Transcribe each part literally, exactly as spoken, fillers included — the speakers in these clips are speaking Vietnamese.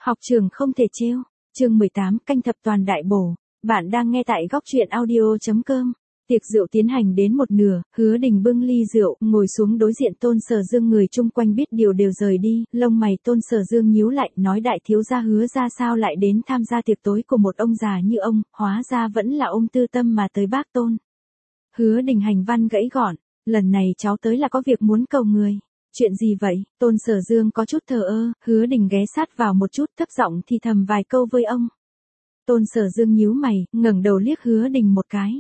Học trường không thể trêu. Chương mười tám, canh thập toàn đại bổ. Bạn đang nghe tại góc truyện audio chấm com. Tiệc rượu tiến hành đến một nửa, Hứa Đình bưng ly rượu, ngồi xuống đối diện Tôn Sở Dương, người chung quanh biết điều đều rời đi, lông mày Tôn Sở Dương nhíu lại, nói đại thiếu gia Hứa ra sao lại đến tham gia tiệc tối của một ông già như ông, hóa ra vẫn là ông tư tâm mà tới bác Tôn. Hứa Đình hành văn gãy gọn, lần này cháu tới là có việc muốn cầu người. Chuyện gì vậy? Tôn Sở Dương có chút thờ ơ, Hứa Đình ghé sát vào một chút, thấp giọng thì thầm vài câu với ông. Tôn Sở Dương nhíu mày, ngẩng đầu liếc Hứa Đình một cái.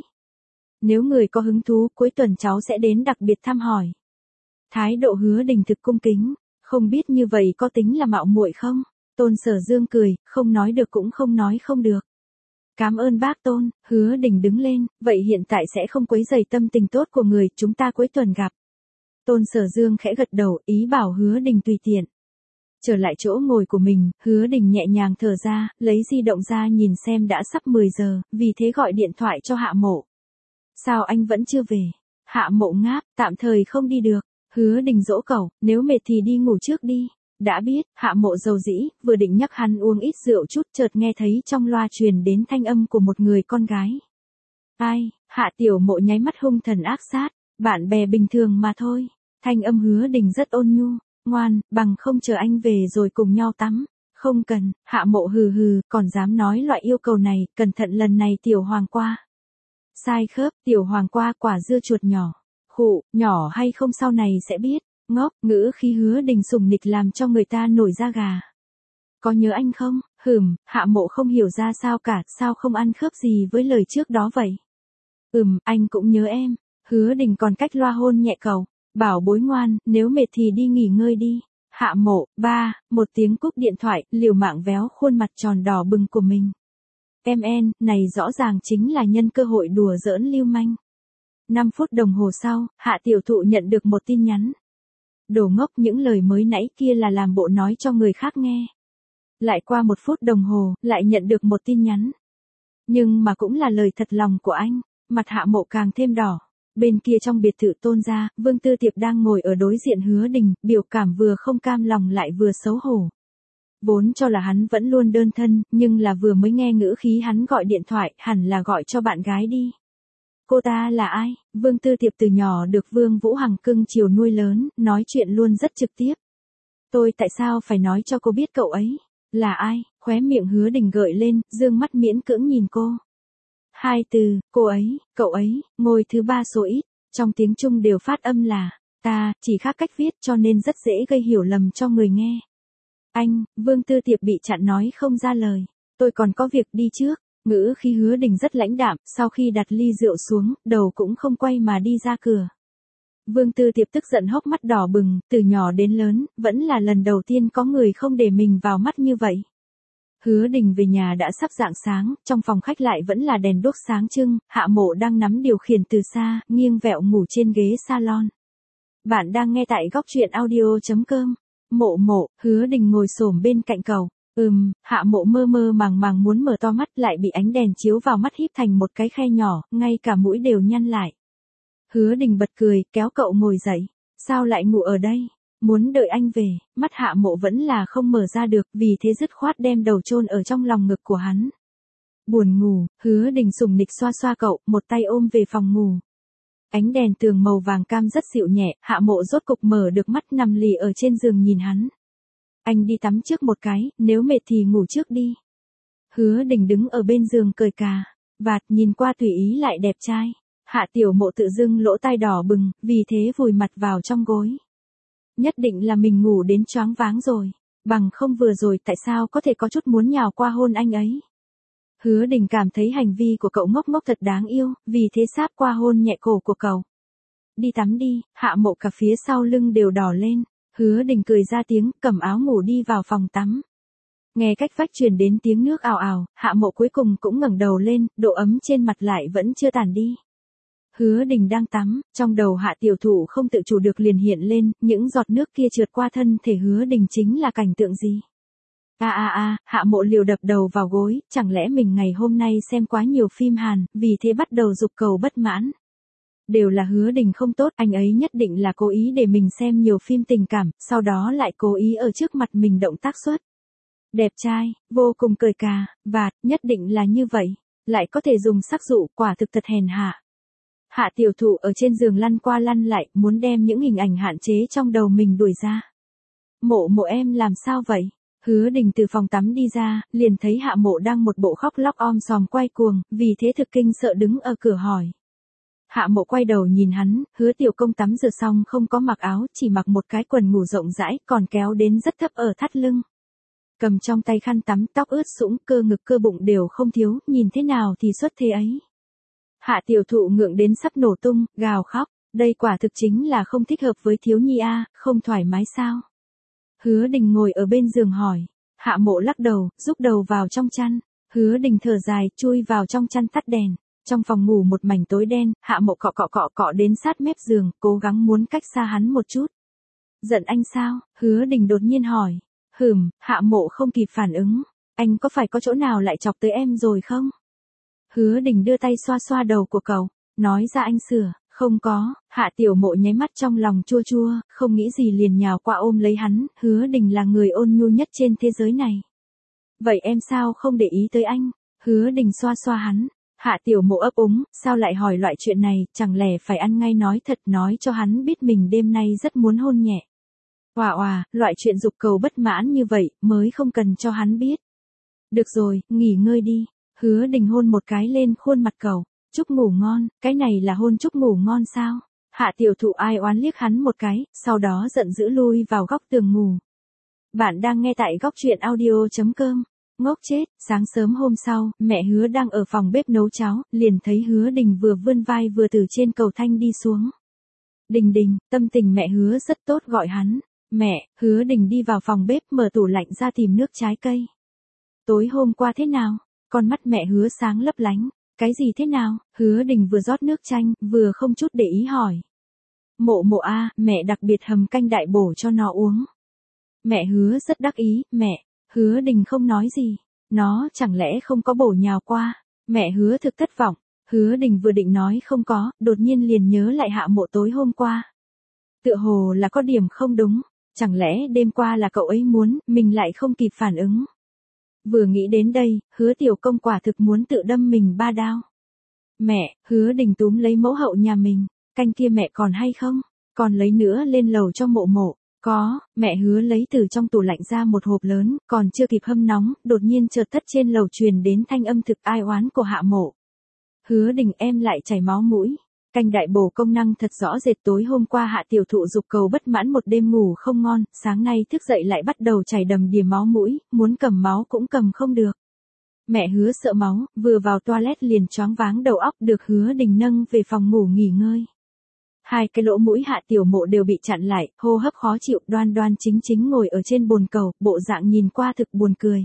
Nếu người có hứng thú, cuối tuần cháu sẽ đến đặc biệt thăm hỏi. Thái độ Hứa Đình thực cung kính, không biết như vậy có tính là mạo muội không? Tôn Sở Dương cười, không nói được cũng không nói không được. Cảm ơn bác Tôn. Hứa Đình đứng lên, vậy hiện tại sẽ không quấy rầy tâm tình tốt của người, chúng ta cuối tuần gặp. Tôn Sở Dương khẽ gật đầu, ý bảo Hứa Đình tùy tiện. Trở lại chỗ ngồi của mình, Hứa Đình nhẹ nhàng thở ra, lấy di động ra nhìn xem đã sắp mười giờ, vì thế gọi điện thoại cho Hạ Mộ. Sao anh vẫn chưa về? Hạ Mộ ngáp, tạm thời không đi được. Hứa Đình dỗ cậu, nếu mệt thì đi ngủ trước đi. Đã biết, Hạ Mộ dầu dĩ, vừa định nhắc hắn uống ít rượu chút, chợt nghe thấy trong loa truyền đến thanh âm của một người con gái. Ai? Hạ Tiểu Mộ nháy mắt hung thần ác sát, bạn bè bình thường mà thôi. Thanh âm Hứa Đình rất ôn nhu, ngoan, bằng không chờ anh về rồi cùng nhau tắm. Không cần. Hạ Mộ hừ hừ, còn dám nói loại yêu cầu này, cẩn thận lần này Tiểu Hoàng qua. Sai khớp, Tiểu Hoàng qua quả dưa chuột nhỏ. Khụ, nhỏ hay không sau này sẽ biết. Ngốc, ngữ khí Hứa Đình sùng nịch làm cho người ta nổi da gà. Có nhớ anh không? Hừm, Hạ Mộ không hiểu ra sao cả, sao không ăn khớp gì với lời trước đó vậy? Ừm, anh cũng nhớ em. Hứa Đình còn cách loa hôn nhẹ cậu, bảo bối ngoan, nếu mệt thì đi nghỉ ngơi đi. Hạ Mộ, ba, một tiếng cúp điện thoại, liều mạng véo khuôn mặt tròn đỏ bừng của mình. Em en, này rõ ràng chính là nhân cơ hội đùa giỡn lưu manh. năm phút đồng hồ sau, Hạ Tiểu Thụ nhận được một tin nhắn. Đồ ngốc, những lời mới nãy kia là làm bộ nói cho người khác nghe. Lại qua một phút đồng hồ, lại nhận được một tin nhắn. Nhưng mà cũng là lời thật lòng của anh, mặt Hạ Mộ càng thêm đỏ. Bên kia trong biệt thự Tôn gia, Vương Tư Tiệp đang ngồi ở đối diện Hứa Đình, biểu cảm vừa không cam lòng lại vừa xấu hổ. Vốn cho là hắn vẫn luôn đơn thân, nhưng là vừa mới nghe ngữ khí hắn gọi điện thoại, hẳn là gọi cho bạn gái đi. Cô ta là ai? Vương Tư Tiệp từ nhỏ được Vương Vũ Hằng cưng chiều nuôi lớn, nói chuyện luôn rất trực tiếp. Tôi tại sao phải nói cho cô biết cậu ấy? Là ai? Khóe miệng Hứa Đình gợi lên, dương mắt miễn cưỡng nhìn cô. Hai từ, cô ấy, cậu ấy, ngôi thứ ba số ít, trong tiếng Trung đều phát âm là, ta, chỉ khác cách viết cho nên rất dễ gây hiểu lầm cho người nghe. Anh, Vương Tư Tiệp bị chặn nói không ra lời, tôi còn có việc đi trước. Ngữ khi Hứa Đình rất lãnh đạm, sau khi đặt ly rượu xuống, đầu cũng không quay mà đi ra cửa. Vương Tư Tiệp tức giận hốc mắt đỏ bừng, từ nhỏ đến lớn, vẫn là lần đầu tiên có người không để mình vào mắt như vậy. Hứa Đình về nhà đã sắp rạng sáng, trong phòng khách lại vẫn là đèn đuốc sáng trưng, Hạ Mộ đang nắm điều khiển từ xa, nghiêng vẹo ngủ trên ghế salon. Bạn đang nghe tại góc truyện audio chấm com. Mộ Mộ, Hứa Đình ngồi xổm bên cạnh cầu. Ừm, Hạ Mộ mơ mơ màng màng muốn mở to mắt, lại bị ánh đèn chiếu vào mắt híp thành một cái khe nhỏ, ngay cả mũi đều nhăn lại. Hứa Đình bật cười, kéo cậu ngồi dậy. Sao lại ngủ ở đây? Muốn đợi anh về. Mắt Hạ Mộ vẫn là không mở ra được, vì thế dứt khoát đem đầu chôn ở trong lòng ngực của hắn. Buồn ngủ, Hứa Đình sùng nịch xoa xoa cậu, một tay ôm về phòng ngủ. Ánh đèn tường màu vàng cam rất dịu nhẹ, Hạ Mộ rốt cục mở được mắt, nằm lì ở trên giường nhìn hắn. Anh đi tắm trước một cái, nếu mệt thì ngủ trước đi. Hứa Đình đứng ở bên giường cởi cà vạt, nhìn qua tùy ý lại đẹp trai. Hạ Tiểu Mộ tự dưng lỗ tai đỏ bừng, vì thế vùi mặt vào trong gối. Nhất định là mình ngủ đến choáng váng rồi, bằng không vừa rồi tại sao có thể có chút muốn nhào qua hôn anh ấy. Hứa Đình cảm thấy hành vi của cậu ngốc ngốc thật đáng yêu, vì thế sáp qua hôn nhẹ cổ của cậu. Đi tắm đi. Hạ Mộ cả phía sau lưng đều đỏ lên. Hứa Đình cười ra tiếng, cầm áo ngủ đi vào phòng tắm. Nghe cách vách truyền đến tiếng nước ào ào, Hạ Mộ cuối cùng cũng ngẩng đầu lên, độ ấm trên mặt lại vẫn chưa tàn đi. Hứa Đình đang tắm, trong đầu Hạ Tiểu Thụ không tự chủ được liền hiện lên, những giọt nước kia trượt qua thân thể Hứa Đình chính là cảnh tượng gì? A a a, Hạ Mộ liều đập đầu vào gối, chẳng lẽ mình ngày hôm nay xem quá nhiều phim Hàn, vì thế bắt đầu dục cầu bất mãn. Đều là Hứa Đình không tốt, anh ấy nhất định là cố ý để mình xem nhiều phim tình cảm, sau đó lại cố ý ở trước mặt mình động tác xuất. Đẹp trai, vô cùng cười cà, vạt, nhất định là như vậy. Lại có thể dùng sắc dụ, quả thực thật hèn hạ. Hạ tiểu thụ ở trên giường lăn qua lăn lại, muốn đem những hình ảnh hạn chế trong đầu mình đuổi ra. Mộ mộ em làm sao vậy? Hứa Đình từ phòng tắm đi ra, liền thấy Hạ Mộ đang một bộ khóc lóc om sòm quay cuồng, vì thế thực kinh sợ đứng ở cửa hỏi. Hạ Mộ quay đầu nhìn hắn, Hứa tiểu công tắm rửa xong không có mặc áo, chỉ mặc một cái quần ngủ rộng rãi, còn kéo đến rất thấp ở thắt lưng. Cầm trong tay khăn tắm, tóc ướt sũng, cơ ngực cơ bụng đều không thiếu, nhìn thế nào thì xuất thế ấy. Hạ tiểu thụ ngượng đến sắp nổ tung, gào khóc, đây quả thực chính là không thích hợp với thiếu nhi a, không thoải mái sao? Hứa Đình ngồi ở bên giường hỏi. Hạ Mộ lắc đầu, rúc đầu vào trong chăn. Hứa Đình thở dài, chui vào trong chăn tắt đèn. Trong phòng ngủ một mảnh tối đen, Hạ Mộ cọ cọ cọ cọ đến sát mép giường, cố gắng muốn cách xa hắn một chút. Giận anh sao? Hứa Đình đột nhiên hỏi. Hừm, Hạ Mộ không kịp phản ứng. Anh có phải có chỗ nào lại chọc tới em rồi không? Hứa Đình đưa tay xoa xoa đầu của cậu, nói ra anh sửa. Không có, Hạ Tiểu Mộ nháy mắt trong lòng chua chua, không nghĩ gì liền nhào qua ôm lấy hắn, Hứa Đình là người ôn nhu nhất trên thế giới này. Vậy em sao không để ý tới anh? Hứa Đình xoa xoa hắn. Hạ Tiểu Mộ ấp úng, sao lại hỏi loại chuyện này, chẳng lẽ phải ăn ngay nói thật, nói cho hắn biết mình đêm nay rất muốn hôn nhẹ. Oà oà, loại chuyện dục cầu bất mãn như vậy, mới không cần cho hắn biết. Được rồi, nghỉ ngơi đi. Hứa Đình hôn một cái lên khuôn mặt cậu. Chúc ngủ ngon, cái này là hôn chúc ngủ ngon sao? Hạ tiểu thụ ai oán liếc hắn một cái, sau đó giận dữ lui vào góc tường ngủ. Bạn đang nghe tại góc truyện audio chấm com. Ngốc chết, sáng sớm hôm sau, mẹ Hứa đang ở phòng bếp nấu cháo, liền thấy Hứa Đình vừa vươn vai vừa từ trên cầu thang đi xuống. Đình Đình, tâm tình mẹ Hứa rất tốt gọi hắn. Mẹ, Hứa Đình đi vào phòng bếp mở tủ lạnh ra tìm nước trái cây. Tối hôm qua thế nào? Con mắt mẹ Hứa sáng lấp lánh. Cái gì thế nào? Hứa Đình vừa rót nước chanh, vừa không chút để ý hỏi. Mộ Mộ a, mẹ đặc biệt hầm canh đại bổ cho nó uống. Mẹ Hứa rất đắc ý, mẹ. Hứa Đình không nói gì. Nó chẳng lẽ không có bổ nhào qua? Mẹ Hứa thực thất vọng. Hứa Đình vừa định nói không có, đột nhiên liền nhớ lại Hạ Mộ tối hôm qua. Tựa hồ là có điểm không đúng. Chẳng lẽ đêm qua là cậu ấy muốn, mình lại không kịp phản ứng. Vừa nghĩ đến đây, Hứa tiểu công quả thực muốn tự đâm mình ba đao. Mẹ, Hứa Đình túm lấy mẫu hậu nhà mình, canh kia mẹ còn hay không? Còn lấy nữa lên lầu cho Mộ Mộ. Có, mẹ Hứa lấy từ trong tủ lạnh ra một hộp lớn, còn chưa kịp hâm nóng, đột nhiên chợt thất trên lầu truyền đến thanh âm thực ai oán của Hạ Mộ. Hứa Đình em lại chảy máu mũi. Canh đại bổ công năng thật rõ rệt, tối hôm qua Hạ tiểu thụ dục cầu bất mãn một đêm ngủ không ngon, sáng nay thức dậy lại bắt đầu chảy đầm đìa máu mũi, muốn cầm máu cũng cầm không được. Mẹ Hứa sợ máu, vừa vào toilet liền choáng váng đầu óc, được Hứa Đình nâng về phòng ngủ nghỉ ngơi. Hai cái lỗ mũi Hạ tiểu mộ đều bị chặn lại, hô hấp khó chịu, đoan đoan chính chính ngồi ở trên bồn cầu, bộ dạng nhìn qua thực buồn cười.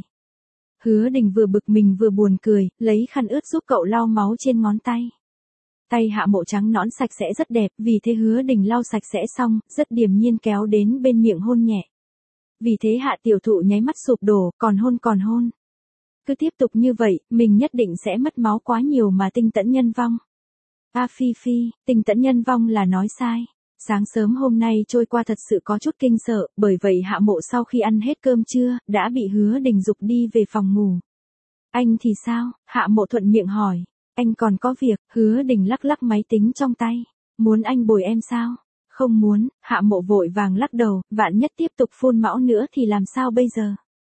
Hứa Đình vừa bực mình vừa buồn cười, lấy khăn ướt giúp cậu lau máu trên ngón tay. Tay Hạ Mộ trắng nõn sạch sẽ rất đẹp, vì thế Hứa Đình lau sạch sẽ xong, rất điềm nhiên kéo đến bên miệng hôn nhẹ. Vì thế Hạ tiểu thụ nháy mắt sụp đổ, còn hôn còn hôn. Cứ tiếp tục như vậy, mình nhất định sẽ mất máu quá nhiều mà tinh tẫn nhân vong. A Phi Phi, tinh tẫn nhân vong là nói sai. Sáng sớm hôm nay trôi qua thật sự có chút kinh sợ, bởi vậy Hạ Mộ sau khi ăn hết cơm trưa, đã bị Hứa Đình giục đi về phòng ngủ. Anh thì sao? Hạ Mộ thuận miệng hỏi. Anh còn có việc, Hứa Đình lắc lắc máy tính trong tay. Muốn anh bồi em sao? Không muốn, Hạ Mộ vội vàng lắc đầu, vạn nhất tiếp tục phun máu nữa thì làm sao bây giờ?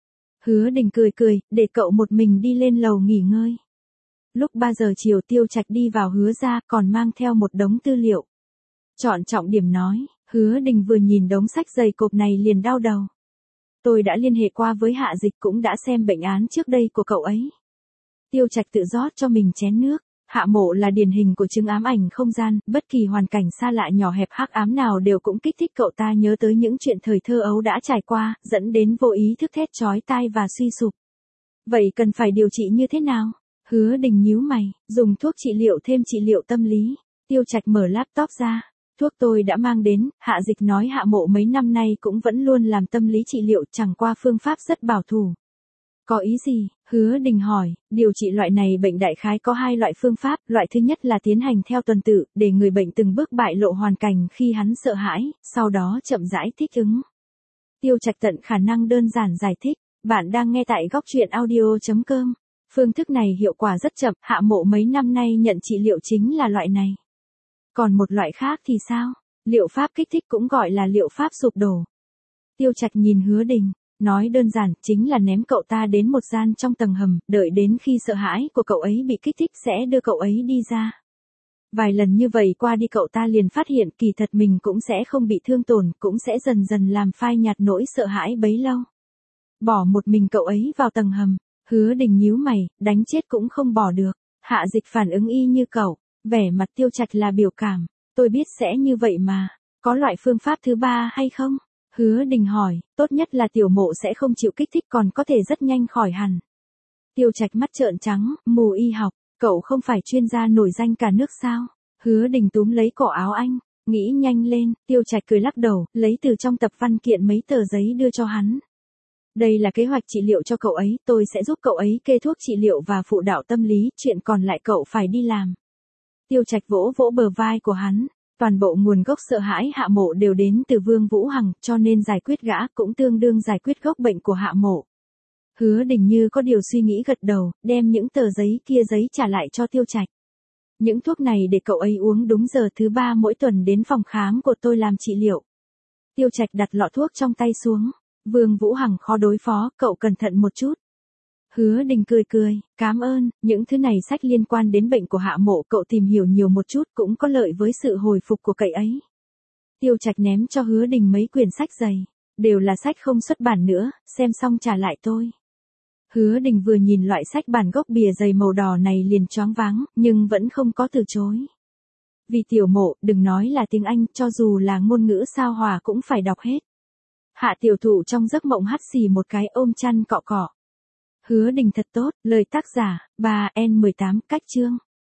Hứa Đình cười cười, để cậu một mình đi lên lầu nghỉ ngơi. Lúc ba giờ chiều Tiêu Trạch đi vào Hứa ra, còn mang theo một đống tư liệu. Chọn trọng điểm nói, Hứa Đình vừa nhìn đống sách dày cộp này liền đau đầu. Tôi đã liên hệ qua với Hạ Dịch, cũng đã xem bệnh án trước đây của cậu ấy. Tiêu Trạch tự rót cho mình chén nước. Hạ Mộ là điển hình của chứng ám ảnh không gian, bất kỳ hoàn cảnh xa lạ nhỏ hẹp hắc ám nào đều cũng kích thích cậu ta nhớ tới những chuyện thời thơ ấu đã trải qua, dẫn đến vô ý thức thét chói tai và suy sụp. Vậy cần phải điều trị như thế nào? Hứa Đình nhíu mày, dùng thuốc trị liệu thêm trị liệu tâm lý. Tiêu Trạch mở laptop ra. Thuốc tôi đã mang đến, Hạ Dịch nói Hạ Mộ mấy năm nay cũng vẫn luôn làm tâm lý trị liệu, chẳng qua phương pháp rất bảo thủ. Có ý gì? Hứa Đình hỏi, điều trị loại này bệnh đại khái có hai loại phương pháp, loại thứ nhất là tiến hành theo tuần tự, để người bệnh từng bước bại lộ hoàn cảnh khi hắn sợ hãi, sau đó chậm rãi thích ứng. Tiêu Trạch tận khả năng đơn giản giải thích, Bạn đang nghe tại góc truyện audio.com. Phương thức này hiệu quả rất chậm, Hạ Mộ mấy năm nay nhận trị liệu chính là loại này. Còn một loại khác thì sao? Liệu pháp kích thích cũng gọi là liệu pháp sụp đổ. Tiêu Trạch nhìn Hứa Đình, nói đơn giản, chính là ném cậu ta đến một gian trong tầng hầm, đợi đến khi sợ hãi của cậu ấy bị kích thích sẽ đưa cậu ấy đi ra. Vài lần như vậy qua đi cậu ta liền phát hiện kỳ thật mình cũng sẽ không bị thương tổn, cũng sẽ dần dần làm phai nhạt nỗi sợ hãi bấy lâu. Bỏ một mình cậu ấy vào tầng hầm, Hứa Đình nhíu mày, đánh chết cũng không bỏ được. Hạ Dịch phản ứng y như cậu, vẻ mặt Tiêu Trạch là biểu cảm, tôi biết sẽ như vậy mà, có loại phương pháp thứ ba hay không? Hứa Đình hỏi, tốt nhất là Tiểu Mộ sẽ không chịu kích thích còn có thể rất nhanh khỏi hẳn. Tiêu Trạch mắt trợn trắng, mù y học, cậu không phải chuyên gia nổi danh cả nước sao? Hứa Đình túm lấy cổ áo anh, nghĩ nhanh lên, Tiêu Trạch cười lắc đầu, lấy từ trong tập văn kiện mấy tờ giấy đưa cho hắn. Đây là kế hoạch trị liệu cho cậu ấy, tôi sẽ giúp cậu ấy kê thuốc trị liệu và phụ đạo tâm lý, chuyện còn lại cậu phải đi làm. Tiêu Trạch vỗ vỗ bờ vai của hắn, toàn bộ nguồn gốc sợ hãi Hạ Mộ đều đến từ Vương Vũ Hằng, cho nên giải quyết gã cũng tương đương giải quyết gốc bệnh của Hạ Mộ. Hứa Đình như có điều suy nghĩ gật đầu, đem những tờ giấy kia giấy trả lại cho Tiêu Trạch. Những thuốc này để cậu ấy uống đúng giờ thứ ba mỗi tuần đến phòng khám của tôi làm trị liệu. Tiêu Trạch đặt lọ thuốc trong tay xuống. Vương Vũ Hằng khó đối phó, cậu cẩn thận một chút. Hứa Đình cười cười, cảm ơn, những thứ này sách liên quan đến bệnh của Hạ Mộ cậu tìm hiểu nhiều một chút cũng có lợi với sự hồi phục của cậu ấy. Tiêu Trạch ném cho Hứa Đình mấy quyển sách dày, đều là sách không xuất bản nữa, xem xong trả lại tôi. Hứa Đình vừa nhìn loại sách bản gốc bìa dày màu đỏ này liền choáng váng, nhưng vẫn không có từ chối. Vì Tiểu Mộ, đừng nói là tiếng Anh, cho dù là ngôn ngữ sao hòa cũng phải đọc hết. Hạ Tiểu Thụ trong giấc mộng hắt xì một cái ôm chăn cọ cọ. Hứa Đình thật tốt, lời tác giả, ba N mười tám, cách chương.